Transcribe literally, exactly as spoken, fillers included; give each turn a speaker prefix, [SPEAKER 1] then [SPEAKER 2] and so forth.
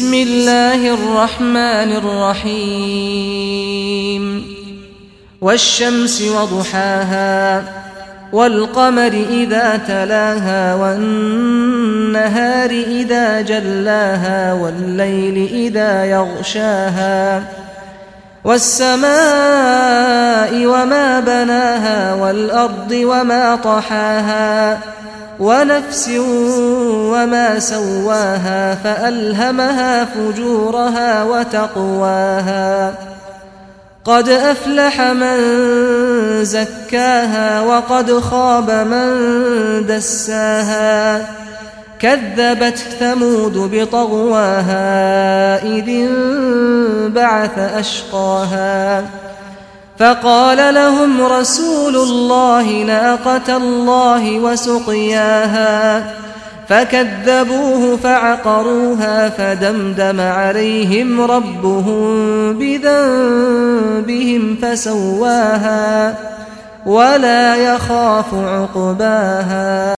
[SPEAKER 1] بسم الله الرحمن الرحيم والشمس وضحاها والقمر إذا تلاها والنهار إذا جلاها والليل إذا يغشاها والسماء وما بناها والأرض وما طحاها ونفس وما سواها فألهمها فجورها وتقواها قد أفلح من زكاها وقد خاب من دساها كذبت ثمود بطغواها إذ انبعث أشقاها فقال لهم رسول الله ناقة الله وسقياها فكذبوه فعقروها فدمدم عليهم ربهم بذنبهم فسواها ولا يخاف عقباها.